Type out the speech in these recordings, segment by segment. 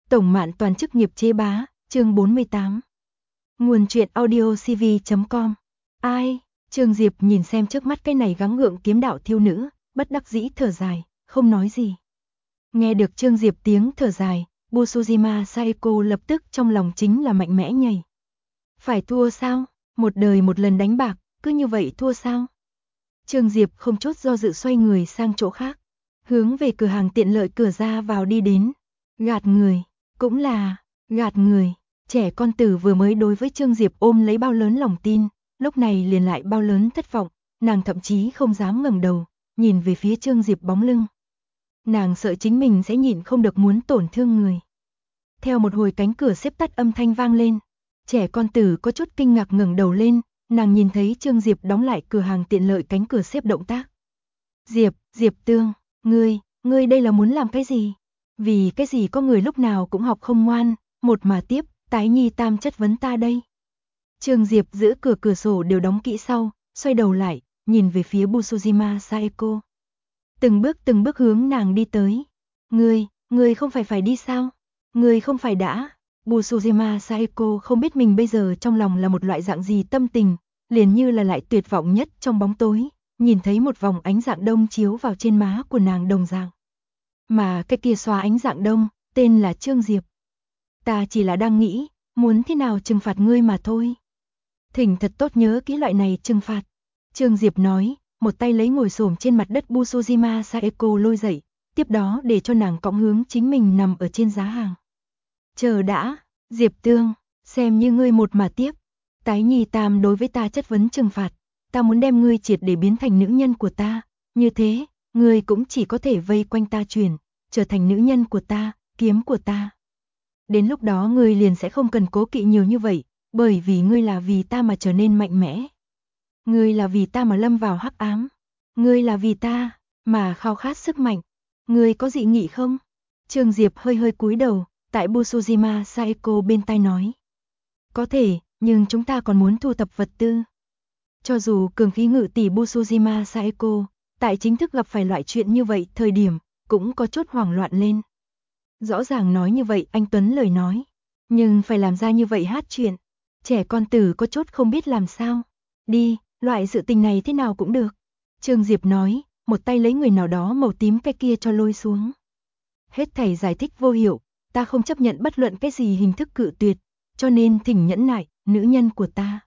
Tổng Mạn Toàn chức nghiệp chế bá, chương 48. Nguồn truyện audiocv.com. Ai? Trương Diệp nhìn xem trước mắt cái này gắng gượng kiếm đạo thiếu nữ, bất đắc dĩ thở dài, không nói gì. Nghe được Trương Diệp tiếng thở dài, Busujima Saeko lập tức trong lòng chính là mạnh mẽ nhảy. Phải thua sao? Một đời một lần đánh bạc, cứ như vậy thua sao? Trương Diệp không chút do dự xoay người sang chỗ khác, hướng về cửa hàng tiện lợi cửa ra vào đi đến. Gạt người, cũng là gạt người. Trẻ con tử vừa mới đối với Trương Diệp ôm lấy bao lớn lòng tin, lúc này liền lại bao lớn thất vọng, nàng thậm chí không dám ngẩng đầu, nhìn về phía Trương Diệp bóng lưng. Nàng sợ chính mình sẽ nhịn không được muốn tổn thương người. Theo một hồi cánh cửa xếp tắt âm thanh vang lên, trẻ con tử có chút kinh ngạc ngẩng đầu lên, nàng nhìn thấy Trương Diệp đóng lại cửa hàng tiện lợi cánh cửa xếp động tác. Diệp Tương, ngươi đây là muốn làm cái gì? Vì cái gì có người lúc nào cũng học không ngoan, một mà tiếp, tái nhi tam chất vấn ta đây. Trương Diệp giữ cửa sổ đều đóng kỹ sau, xoay đầu lại, nhìn về phía Busujima Saeko. Từng bước hướng nàng đi tới. Ngươi không phải đi sao? Ngươi không phải đã? Busujima Saeko không biết mình bây giờ trong lòng là một loại dạng gì tâm tình, liền như là lại tuyệt vọng nhất trong bóng tối, nhìn thấy một vòng ánh dạng đông chiếu vào trên má của nàng đồng dạng. Mà cái kia xóa ánh dạng đông, tên là Trương Diệp. Ta chỉ là đang nghĩ, muốn thế nào trừng phạt ngươi mà thôi. Thỉnh thật tốt nhớ kỹ loại này trừng phạt. Trương Diệp nói, một tay lấy ngồi xổm trên mặt đất Busujima Saeko lôi dậy, tiếp đó để cho nàng cõng hướng chính mình nằm ở trên giá hàng. Chờ đã, Diệp Tương, xem như ngươi một mà tiếp. Tái nhi tam đối với ta chất vấn trừng phạt, ta muốn đem ngươi triệt để biến thành nữ nhân của ta, như thế, ngươi cũng chỉ có thể vây quanh ta chuyển, trở thành nữ nhân của ta, kiếm của ta. Đến lúc đó ngươi liền sẽ không cần cố kỵ nhiều như vậy, bởi vì ngươi là vì ta mà trở nên mạnh mẽ. Ngươi là vì ta mà lâm vào hắc ám. Ngươi là vì ta mà khao khát sức mạnh. Ngươi có dị nghị không? Trương Diệp hơi cúi đầu, tại Busujima Saeko bên tai nói. Có thể, nhưng chúng ta còn muốn thu thập vật tư. Cho dù cường khí ngự tỷ Busujima Saeko, tại chính thức gặp phải loại chuyện như vậy thời điểm, cũng có chút hoảng loạn lên. Rõ ràng nói như vậy anh Tuấn lời nói, nhưng phải làm ra như vậy hát chuyện, trẻ con tử có chút không biết làm sao. Đi, loại sự tình này thế nào cũng được. Trương Diệp nói, một tay lấy người nào đó màu tím cái kia cho lôi xuống. Hết thảy giải thích vô hiệu, ta không chấp nhận bất luận cái gì hình thức cự tuyệt, cho nên thỉnh nhẫn nại, nữ nhân của ta.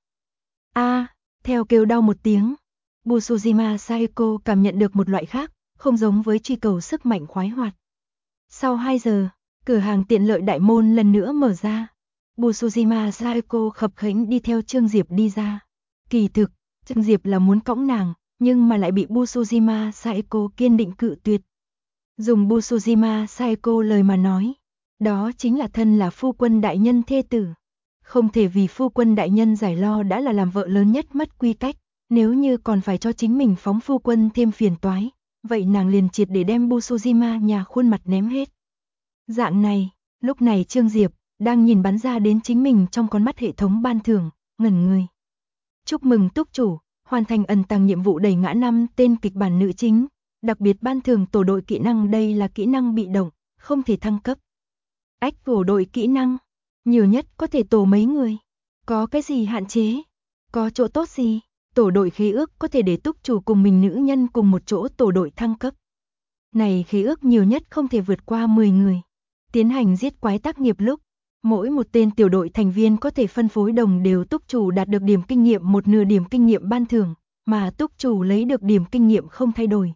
Theo kêu đau một tiếng, Busujima Saeko cảm nhận được một loại khác, không giống với truy cầu sức mạnh khoái hoạt. Sau 2 giờ, cửa hàng tiện lợi đại môn lần nữa mở ra. Busujima Saeko khập khẽnh đi theo Trương Diệp đi ra. Kỳ thực, Trương Diệp là muốn cõng nàng, nhưng mà lại bị Busujima Saeko kiên định cự tuyệt. Dùng Busujima Saeko lời mà nói, đó chính là thân là phu quân đại nhân thê tử. Không thể vì phu quân đại nhân giải lo đã là làm vợ lớn nhất mất quy cách, nếu như còn phải cho chính mình phóng phu quân thêm phiền toái, vậy nàng liền triệt để đem Busujima nhà khuôn mặt ném hết. Dạng này, lúc này Trương Diệp đang nhìn bắn ra đến chính mình trong con mắt hệ thống ban thưởng, ngẩn người. Chúc mừng túc chủ, hoàn thành ẩn tàng nhiệm vụ đẩy ngã 5 tên kịch bản nữ chính, đặc biệt ban thưởng tổ đội kỹ năng, đây là kỹ năng bị động, không thể thăng cấp. Tổ đội kỹ năng, nhiều nhất có thể tổ mấy người, có cái gì hạn chế, có chỗ tốt gì? Tổ đội khế ước có thể để túc chủ cùng mình nữ nhân cùng một chỗ tổ đội thăng cấp. Này khế ước nhiều nhất không thể vượt qua 10 người. Tiến hành giết quái tác nghiệp lúc, mỗi một tên tiểu đội thành viên có thể phân phối đồng đều túc chủ đạt được điểm kinh nghiệm một nửa điểm kinh nghiệm ban thưởng, mà túc chủ lấy được điểm kinh nghiệm không thay đổi.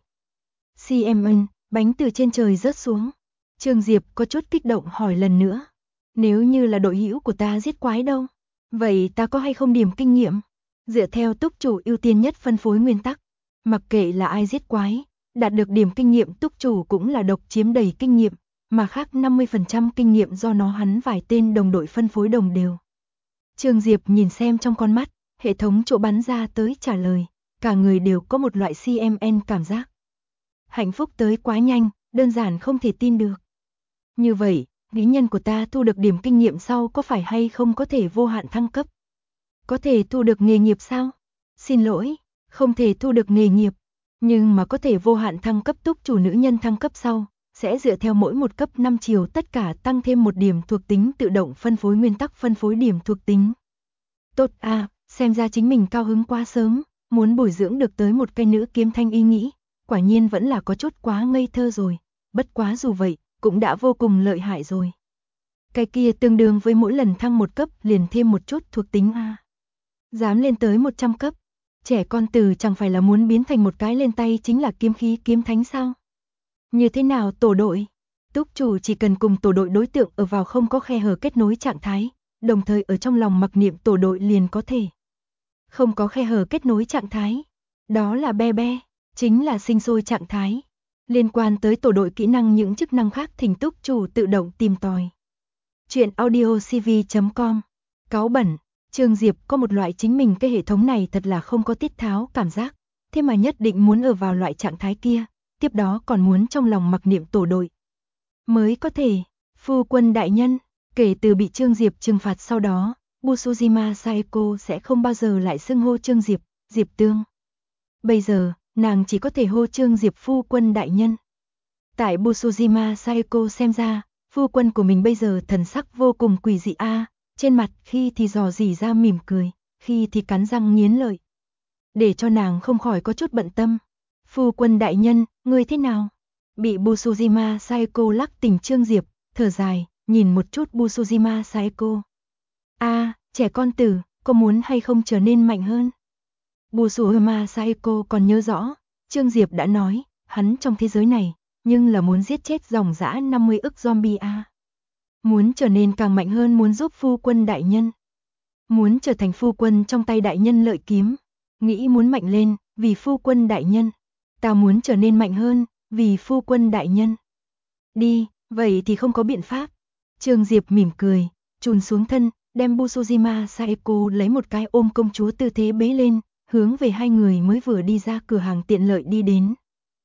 CMN, bánh từ trên trời rớt xuống. Trương Diệp có chút kích động hỏi lần nữa. Nếu như là đội hữu của ta giết quái đâu? Vậy ta có hay không điểm kinh nghiệm? Dựa theo túc chủ ưu tiên nhất phân phối nguyên tắc, mặc kệ là ai giết quái, đạt được điểm kinh nghiệm túc chủ cũng là độc chiếm đầy kinh nghiệm, mà khác 50% kinh nghiệm do nó hắn vài tên đồng đội phân phối đồng đều. Trương Diệp nhìn xem trong con mắt, hệ thống chỗ bắn ra tới trả lời, cả người đều có một loại CMN cảm giác. Hạnh phúc tới quá nhanh, đơn giản không thể tin được. Như vậy, nữ nhân của ta thu được điểm kinh nghiệm sau có phải hay không có thể vô hạn thăng cấp? Có thể thu được nghề nghiệp sao? Xin lỗi, không thể thu được nghề nghiệp, nhưng mà có thể vô hạn thăng cấp. Túc chủ nữ nhân thăng cấp sau, sẽ dựa theo mỗi một cấp 5 chiều tất cả tăng thêm một điểm thuộc tính tự động phân phối nguyên tắc phân phối điểm thuộc tính. Tốt à, xem ra chính mình cao hứng quá sớm, muốn bồi dưỡng được tới một cây nữ kiếm thanh ý nghĩ, quả nhiên vẫn là có chút quá ngây thơ rồi, bất quá dù vậy, cũng đã vô cùng lợi hại rồi. Cái kia tương đương với mỗi lần thăng một cấp liền thêm một chút thuộc tính a. Dám lên tới 100 cấp, trẻ con từ chẳng phải là muốn biến thành một cái lên tay chính là kiếm khí kiếm thánh sao? Như thế nào tổ đội? Túc chủ chỉ cần cùng tổ đội đối tượng ở vào không có khe hở kết nối trạng thái, đồng thời ở trong lòng mặc niệm tổ đội liền có thể. Không có khe hở kết nối trạng thái, đó là be be, chính là sinh sôi trạng thái. Liên quan tới tổ đội kỹ năng những chức năng khác thỉnh túc chủ tự động tìm tòi. Chuyện audiocv.com. Cáu bẩn, Trương Diệp có một loại chính mình cái hệ thống này thật là không có tiết tháo cảm giác, thế mà nhất định muốn ở vào loại trạng thái kia, tiếp đó còn muốn trong lòng mặc niệm tổ đội. Mới có thể, phu quân đại nhân, kể từ bị Trương Diệp trừng phạt sau đó, Busujima Saeko sẽ không bao giờ lại xưng hô Trương Diệp, Diệp Tương. Bây giờ, nàng chỉ có thể hô Trương Diệp phu quân đại nhân. Tại Busujima Saeko xem ra, phu quân của mình bây giờ thần sắc vô cùng quỷ dị a, trên mặt khi thì dò dỉ ra mỉm cười, khi thì cắn răng nghiến lợi. Để cho nàng không khỏi có chút bận tâm. Phu quân đại nhân, ngươi thế nào? Bị Busujima Saeko lắc tỉnh Trương Diệp, thở dài, nhìn một chút Busujima Saeko. A, trẻ con tử, có muốn hay không trở nên mạnh hơn? Busujima Saeko còn nhớ rõ, Trương Diệp đã nói, hắn trong thế giới này, nhưng là muốn giết chết dòng dã 50 ức zombie a. Muốn trở nên càng mạnh hơn muốn giúp phu quân đại nhân. Muốn trở thành phu quân trong tay đại nhân lợi kiếm. Nghĩ muốn mạnh lên, vì phu quân đại nhân. Ta muốn trở nên mạnh hơn, vì phu quân đại nhân. Đi, vậy thì không có biện pháp. Trương Diệp mỉm cười, chùn xuống thân, đem Busujima Saeko lấy một cái ôm công chúa tư thế bế lên, hướng về hai người mới vừa đi ra cửa hàng tiện lợi đi đến.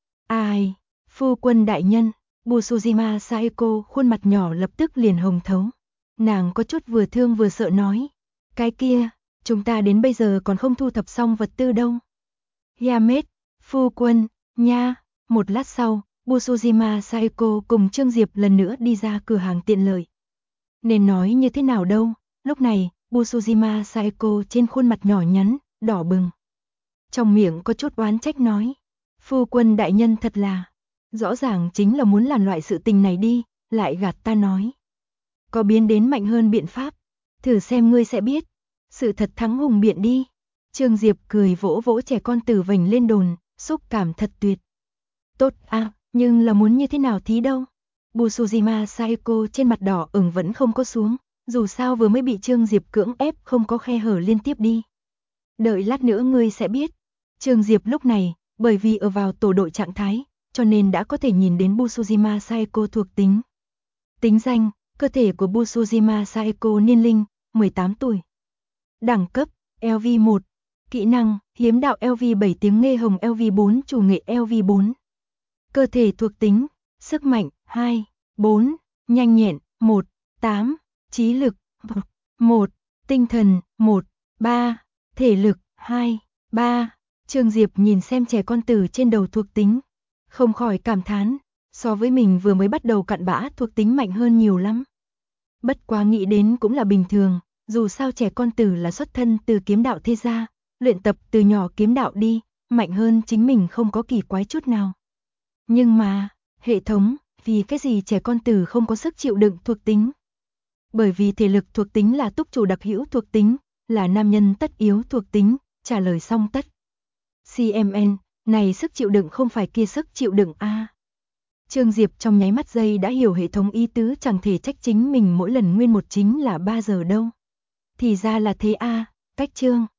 Ai, phu quân đại nhân, Busujima Saeko khuôn mặt nhỏ lập tức liền hồng thấu. Nàng có chút vừa thương vừa sợ nói, cái kia, chúng ta đến bây giờ còn không thu thập xong vật tư đâu. Yamet, phu quân, nha, một lát sau, Busujima Saeko cùng Trương Diệp lần nữa đi ra cửa hàng tiện lợi. Nên nói như thế nào đâu, lúc này, Busujima Saeko trên khuôn mặt nhỏ nhắn, đỏ bừng. Trong miệng có chút oán trách nói, phu quân đại nhân thật là, rõ ràng chính là muốn làm loại sự tình này đi, lại gạt ta nói. Có biến đến mạnh hơn biện pháp, thử xem ngươi sẽ biết, sự thật thắng hùng biện đi. Trương Diệp cười vỗ vỗ trẻ con tử vành lên đồn, xúc cảm thật tuyệt. Tốt à, nhưng là muốn như thế nào thí đâu. Busujima Saeko trên mặt đỏ ửng vẫn không có xuống, dù sao vừa mới bị Trương Diệp cưỡng ép không có khe hở liên tiếp đi. Đợi lát nữa ngươi sẽ biết. Trương Diệp lúc này, bởi vì ở vào tổ đội trạng thái, cho nên đã có thể nhìn đến Busujima Saeko thuộc tính. Tính danh, cơ thể của Busujima Saeko niên linh, 18 tuổi. Đẳng cấp, LV1. Kỹ năng, hiếm đạo LV7 tiếng nghe hồng LV4 chủ nghệ LV4. Cơ thể thuộc tính, sức mạnh, 2, 4, nhanh nhẹn, 1, 8, trí lực, 1, tinh thần, 1, 3, thể lực, 2, 3. Trương Diệp nhìn xem trẻ con tử trên đầu thuộc tính, không khỏi cảm thán, so với mình vừa mới bắt đầu cặn bã thuộc tính mạnh hơn nhiều lắm. Bất quá nghĩ đến cũng là bình thường, dù sao trẻ con tử là xuất thân từ kiếm đạo thế gia, luyện tập từ nhỏ kiếm đạo đi, mạnh hơn chính mình không có kỳ quái chút nào. Nhưng mà, hệ thống, vì cái gì trẻ con tử không có sức chịu đựng thuộc tính? Bởi vì thể lực thuộc tính là túc chủ đặc hữu thuộc tính, là nam nhân tất yếu thuộc tính, trả lời xong tất. CMN, này sức chịu đựng không phải kia sức chịu đựng a. Trương Diệp trong nháy mắt giây đã hiểu hệ thống ý tứ, chẳng thể trách chính mình mỗi lần nguyên một chính là 3 giờ đâu. Thì ra là thế a, cách chương.